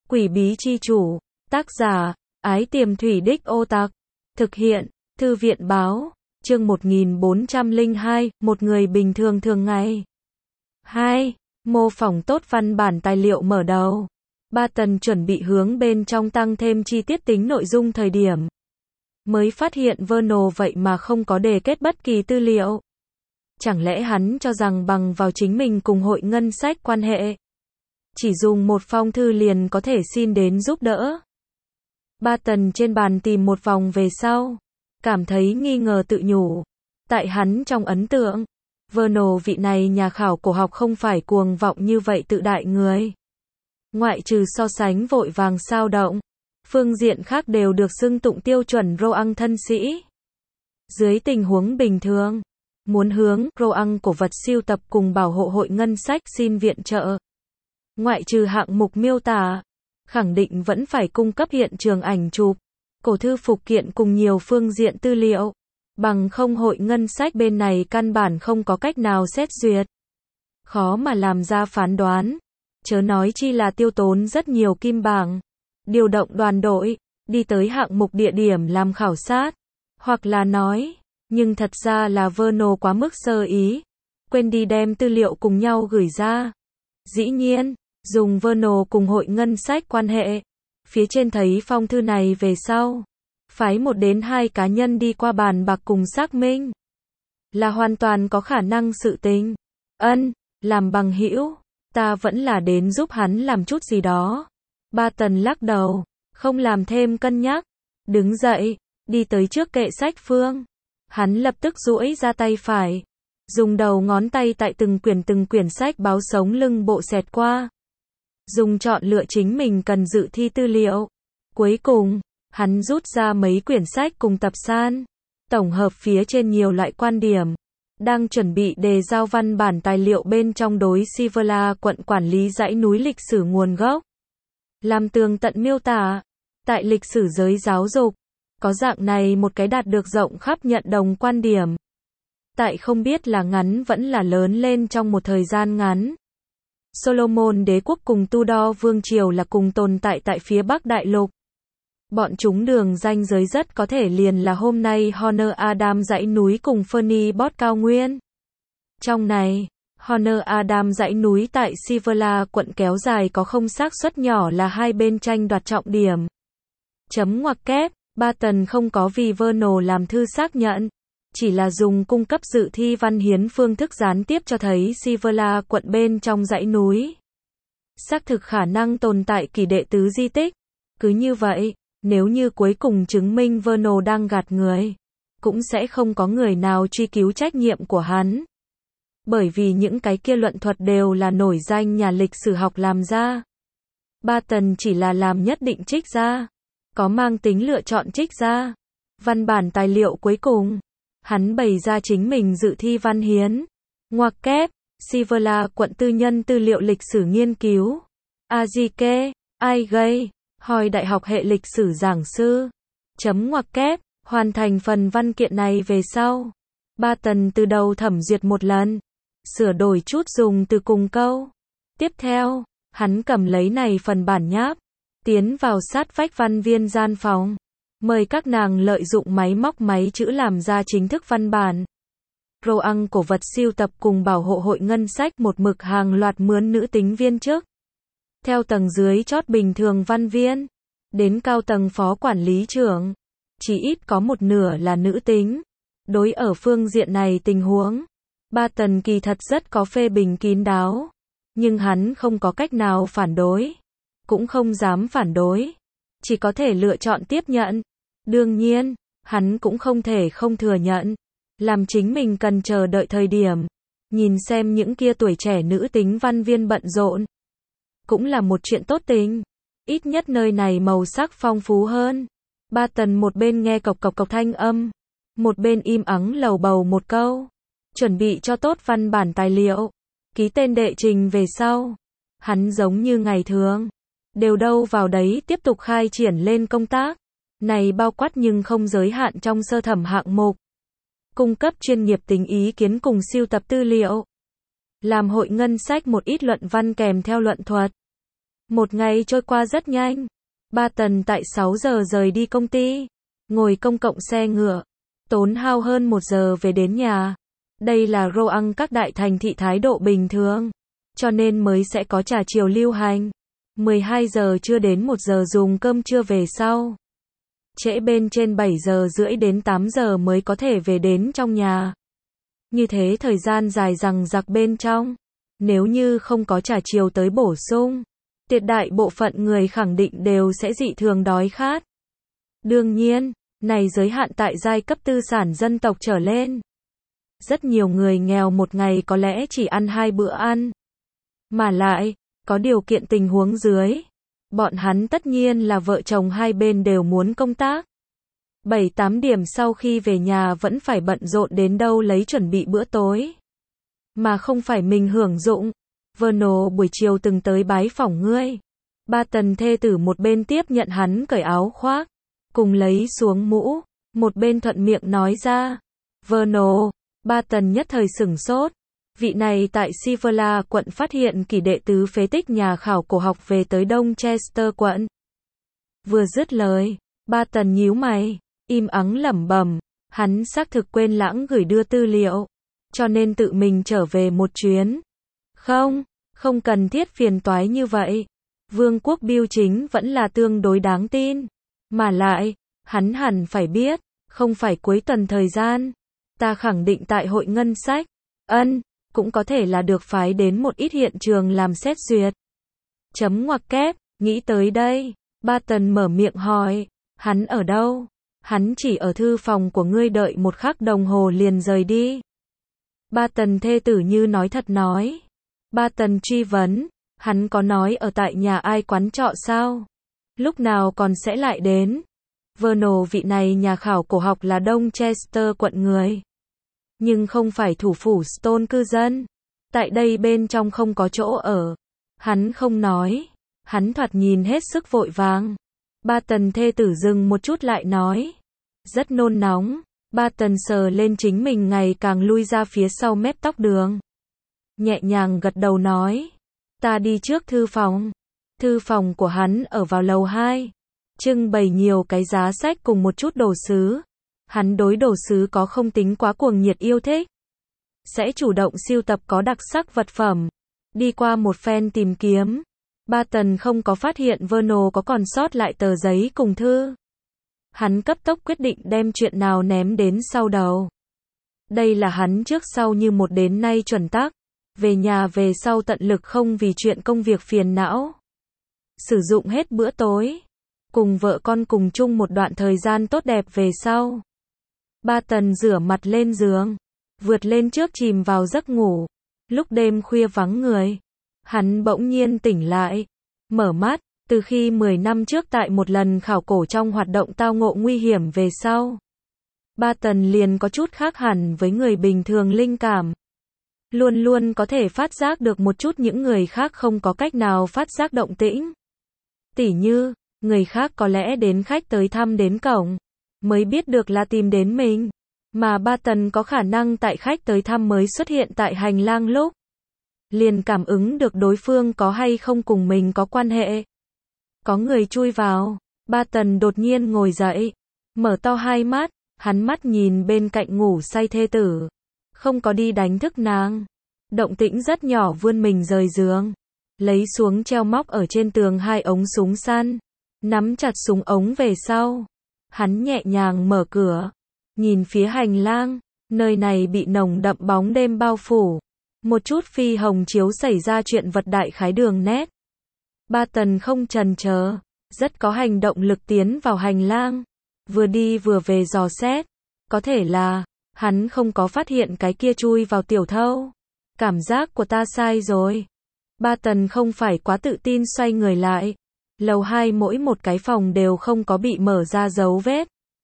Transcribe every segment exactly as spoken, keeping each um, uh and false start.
Quỷ bí chi chủ, tác giả, Ái Tiềm Thủy Đích Ô Tạc, thực hiện, Thư viện báo, chương một nghìn bốn trăm lẻ hai, một người bình thường thường ngày. hai. Mô phỏng tốt văn bản tài liệu mở đầu. Ba Tần chuẩn bị hướng bên trong tăng thêm chi tiết tính nội dung thời điểm. Mới phát hiện Vernal vậy mà không có đề kết bất kỳ tư liệu. Chẳng lẽ hắn cho rằng bằng vào chính mình cùng hội ngân sách quan hệ, chỉ dùng một phong thư liền có thể xin đến giúp đỡ. Ba Tần trên bàn tìm một vòng về sau, cảm thấy nghi ngờ tự nhủ. Tại hắn trong ấn tượng, Vernal vị này nhà khảo cổ học không phải cuồng vọng như vậy tự đại người. Ngoại trừ so sánh vội vàng sao động, phương diện khác đều được xưng tụng tiêu chuẩn Roang thân sĩ. Dưới tình huống bình thường, muốn hướng Roang cổ vật sưu tập cùng bảo hộ hội ngân sách xin viện trợ, ngoại trừ hạng mục miêu tả, khẳng định vẫn phải cung cấp hiện trường ảnh chụp, cổ thư phục kiện cùng nhiều phương diện tư liệu. Bằng không hội ngân sách bên này căn bản không có cách nào xét duyệt. Khó mà làm ra phán đoán. Chớ nói chi là tiêu tốn rất nhiều kim bảng. Điều động đoàn đội, đi tới hạng mục địa điểm làm khảo sát. Hoặc là nói, nhưng thật ra là Vernal quá mức sơ ý. Quên đi đem tư liệu cùng nhau gửi ra. Dĩ nhiên, dùng Vernal cùng hội ngân sách quan hệ. Phía trên thấy phong thư này về sau, phái một đến hai cá nhân đi qua bàn bạc cùng xác minh, là hoàn toàn có khả năng sự tình. Ân, làm bằng hữu, ta vẫn là đến giúp hắn làm chút gì đó. Ba Tần lắc đầu, không làm thêm cân nhắc, đứng dậy, đi tới trước kệ sách phương. Hắn lập tức duỗi ra tay phải, dùng đầu ngón tay tại từng quyển từng quyển sách báo sống lưng bộ xẹt qua, dùng chọn lựa chính mình cần dự thi tư liệu. Cuối cùng, hắn rút ra mấy quyển sách cùng tập san, tổng hợp phía trên nhiều loại quan điểm, đang chuẩn bị đề giao văn bản tài liệu bên trong đối Sivela quận quản lý dãy núi lịch sử nguồn gốc. Làm tường tận miêu tả, tại lịch sử giới giáo dục, có dạng này một cái đạt được rộng khắp nhận đồng quan điểm. Tại không biết là ngắn vẫn là lớn lên trong một thời gian ngắn. Solomon đế quốc cùng Tudor vương triều là cùng tồn tại tại phía Bắc Đại Lục. Bọn chúng đường ranh giới rất có thể liền là hôm nay Honor Adam dãy núi cùng Fernie Bot cao nguyên. Trong này, Honor Adam dãy núi tại Sivela quận kéo dài có không xác suất nhỏ là hai bên tranh đoạt trọng điểm. Chấm ngoặc kép, Ba Tần không có vì Vernal làm thư xác nhận, chỉ là dùng cung cấp dự thi văn hiến phương thức gián tiếp cho thấy Sivela quận bên trong dãy núi xác thực khả năng tồn tại kỳ đệ tứ di tích. Cứ như vậy, nếu như cuối cùng chứng minh Vernal đang gạt người, cũng sẽ không có người nào truy cứu trách nhiệm của hắn. Bởi vì những cái kia luận thuật đều là nổi danh nhà lịch sử học làm ra. Ba Tần chỉ là làm nhất định trích ra, có mang tính lựa chọn trích ra. Văn bản tài liệu cuối cùng, hắn bày ra chính mình dự thi văn hiến. Ngoặc kép, Sivela quận tư nhân tư liệu lịch sử nghiên cứu. Azike, ai gây, hỏi đại học hệ lịch sử giảng sư. Chấm ngoặc kép, hoàn thành phần văn kiện này về sau. Ba Tần từ đầu thẩm duyệt một lần, sửa đổi chút dùng từ cùng câu. Tiếp theo, hắn cầm lấy này phần bản nháp, tiến vào sát vách văn viên gian phòng. Mời các nàng lợi dụng máy móc máy chữ làm ra chính thức văn bản. Roang cổ vật sưu tập cùng bảo hộ hội ngân sách một mực hàng loạt mướn nữ tính viên chức. Theo tầng dưới chót bình thường văn viên, đến cao tầng phó quản lý trưởng, chỉ ít có một nửa là nữ tính. Đối ở phương diện này tình huống, Ba Tần kỳ thật rất có phê bình kín đáo, nhưng hắn không có cách nào phản đối, cũng không dám phản đối, chỉ có thể lựa chọn tiếp nhận. Đương nhiên, hắn cũng không thể không thừa nhận, làm chính mình cần chờ đợi thời điểm, nhìn xem những kia tuổi trẻ nữ tính văn viên bận rộn, cũng là một chuyện tốt tình, ít nhất nơi này màu sắc phong phú hơn. Ba Tần một bên nghe cộc cộc cộc thanh âm, một bên im ắng lầu bầu một câu, chuẩn bị cho tốt văn bản tài liệu, ký tên đệ trình về sau, hắn giống như ngày thường, đều đâu vào đấy tiếp tục khai triển lên công tác. Này bao quát nhưng không giới hạn trong sơ thẩm hạng mục, cung cấp chuyên nghiệp tính ý kiến cùng siêu tập tư liệu, làm hội ngân sách một ít luận văn kèm theo luận thuật. Một ngày trôi qua rất nhanh. Ba Tần tại sáu giờ rời đi công ty. Ngồi công cộng xe ngựa. Tốn hao hơn một giờ về đến nhà. Đây là Roang các đại thành thị thái độ bình thường. Cho nên mới sẽ có trà chiều lưu hành. mười hai giờ chưa đến một giờ dùng cơm trưa về sau. Trễ bên trên bảy giờ rưỡi đến tám giờ mới có thể về đến trong nhà. Như thế thời gian dài dằng dặc bên trong. Nếu như không có trà chiều tới bổ sung, tuyệt đại bộ phận người khẳng định đều sẽ dị thường đói khát. Đương nhiên, này giới hạn tại giai cấp tư sản dân tộc trở lên. Rất nhiều người nghèo một ngày có lẽ chỉ ăn hai bữa ăn. Mà lại, có điều kiện tình huống dưới. Bọn hắn tất nhiên là vợ chồng hai bên đều muốn công tác. bảy tám điểm sau khi về nhà vẫn phải bận rộn đến đâu lấy chuẩn bị bữa tối. Mà không phải mình hưởng dụng. Vernal buổi chiều từng tới bái phỏng ngươi. Ba Tần thê tử một bên tiếp nhận hắn cởi áo khoác, cùng lấy xuống mũ, một bên thuận miệng nói ra. Vernal, Ba Tần nhất thời sửng sốt. Vị này tại Siverla quận phát hiện kỷ đệ tứ phế tích nhà khảo cổ học về tới Đông Chester quận. Vừa dứt lời, Ba Tần nhíu mày, im ắng lẩm bẩm, hắn xác thực quên lãng gửi đưa tư liệu, cho nên tự mình trở về một chuyến. Không, không cần thiết phiền toái như vậy. Vương quốc Biêu chính vẫn là tương đối đáng tin. Mà lại, hắn hẳn phải biết, không phải cuối tuần thời gian. Ta khẳng định tại hội ngân sách. Ân, cũng có thể là được phái đến một ít hiện trường làm xét duyệt. Chấm ngoặc kép, nghĩ tới đây. Ba Tần mở miệng hỏi, hắn ở đâu? Hắn chỉ ở thư phòng của ngươi đợi một khắc đồng hồ liền rời đi. Ba Tần thê tử như nói thật nói. Ba Tần truy vấn, hắn có nói ở tại nhà ai quán trọ sao? Lúc nào còn sẽ lại đến? Vernal vị này nhà khảo cổ học là Đông Chester quận người. Nhưng không phải thủ phủ Stone cư dân. Tại đây bên trong không có chỗ ở. Hắn không nói. Hắn thoạt nhìn hết sức vội vàng. Ba Tần thê tử dừng một chút lại nói. Rất nôn nóng. Ba Tần sờ lên chính mình ngày càng lui ra phía sau mép tóc đường. Nhẹ nhàng gật đầu nói. Ta đi trước thư phòng. Thư phòng của hắn ở vào lầu hai. Trưng bày nhiều cái giá sách cùng một chút đồ sứ. Hắn đối đồ sứ có không tính quá cuồng nhiệt yêu thích. Sẽ chủ động sưu tập có đặc sắc vật phẩm. Đi qua một phen tìm kiếm. Ba Tần không có phát hiện Vernal có còn sót lại tờ giấy cùng thư. Hắn cấp tốc quyết định đem chuyện nào ném đến sau đầu. Đây là hắn trước sau như một đến nay chuẩn tắc. Về nhà về sau tận lực không vì chuyện công việc phiền não. Sử dụng hết bữa tối. Cùng vợ con cùng chung một đoạn thời gian tốt đẹp về sau. Ba Tần rửa mặt lên giường. Vượt lên trước chìm vào giấc ngủ. Lúc đêm khuya vắng người. Hắn bỗng nhiên tỉnh lại. Mở mắt. Từ khi mười năm trước tại một lần khảo cổ trong hoạt động tao ngộ nguy hiểm về sau. Ba Tần liền có chút khác hẳn với người bình thường linh cảm. Luôn luôn có thể phát giác được một chút những người khác không có cách nào phát giác động tĩnh. Tỉ như, người khác có lẽ đến khách tới thăm đến cổng, mới biết được là tìm đến mình. Mà Ba Tần có khả năng tại khách tới thăm mới xuất hiện tại hành lang lúc. Liền cảm ứng được đối phương có hay không cùng mình có quan hệ. Có người chui vào, Ba Tần đột nhiên ngồi dậy, mở to hai mắt, hắn mắt nhìn bên cạnh ngủ say thê tử. Không có đi đánh thức nàng. Động tĩnh rất nhỏ vươn mình rời giường. Lấy xuống treo móc ở trên tường hai ống súng săn. Nắm chặt súng ống về sau. Hắn nhẹ nhàng mở cửa. Nhìn phía hành lang. Nơi này bị nồng đậm bóng đêm bao phủ. Một chút phi hồng chiếu xảy ra chuyện vật đại khái đường nét. Ba Tần không chần chờ. Rất có hành động lực tiến vào hành lang. Vừa đi vừa về dò xét. Có thể là hắn không có phát hiện cái kia chui vào tiểu thâu. Cảm giác của ta sai rồi. Ba Tần không phải quá tự tin xoay người lại. Lầu hai mỗi một cái phòng đều không có bị mở ra dấu vết.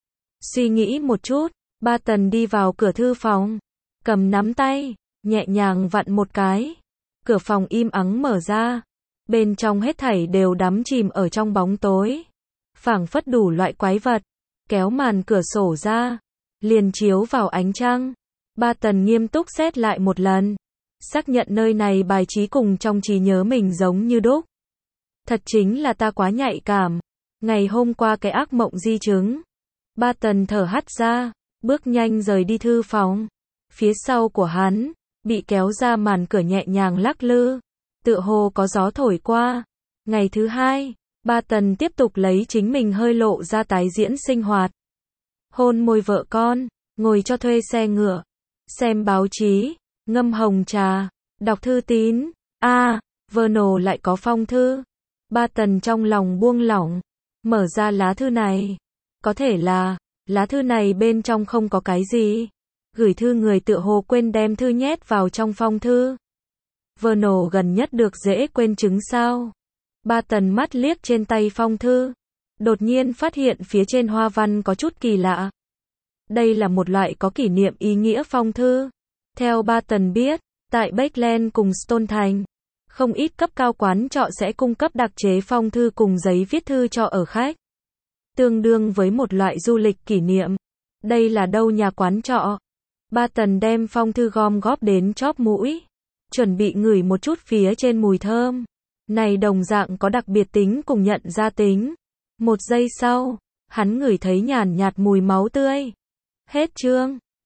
Suy nghĩ một chút, Ba Tần đi vào cửa thư phòng. Cầm nắm tay, nhẹ nhàng vặn một cái. Cửa phòng im ắng mở ra. Bên trong hết thảy đều đắm chìm ở trong bóng tối. Phảng phất đủ loại quái vật. Kéo màn cửa sổ ra. Liền chiếu vào ánh trăng. Ba Tần nghiêm túc xét lại một lần. Xác nhận nơi này bài trí cùng trong trí nhớ mình giống như đúc. Thật chính là ta quá nhạy cảm. Ngày hôm qua cái ác mộng di chứng. Ba Tần thở hắt ra, bước nhanh rời đi thư phòng. Phía sau của hắn, bị kéo ra màn cửa nhẹ nhàng lắc lư, tựa hồ có gió thổi qua. Ngày thứ hai, Ba Tần tiếp tục lấy chính mình hơi lộ ra tái diễn sinh hoạt. Hôn môi vợ con, ngồi cho thuê xe ngựa, xem báo chí, ngâm hồng trà, đọc thư tín. A, à, Vernal lại có phong thư. Ba Tần trong lòng buông lỏng, mở ra lá thư này. Có thể là, lá thư này bên trong không có cái gì. Gửi thư người tựa hồ quên đem thư nhét vào trong phong thư. Vernal gần nhất được dễ quên chứng sao? Ba Tần mắt liếc trên tay phong thư. Đột nhiên phát hiện phía trên hoa văn có chút kỳ lạ. Đây là một loại có kỷ niệm ý nghĩa phong thư. Theo Ba Tần biết, tại Bakeland cùng Stone Thành, không ít cấp cao quán trọ sẽ cung cấp đặc chế phong thư cùng giấy viết thư cho ở khách. Tương đương với một loại du lịch kỷ niệm. Đây là đâu nhà quán trọ? Ba Tần đem phong thư gom góp đến chóp mũi, chuẩn bị ngửi một chút phía trên mùi thơm. Này đồng dạng có đặc biệt tính cùng nhận ra tính. Một giây sau, hắn ngửi thấy nhàn nhạt mùi máu tươi. Hết chương.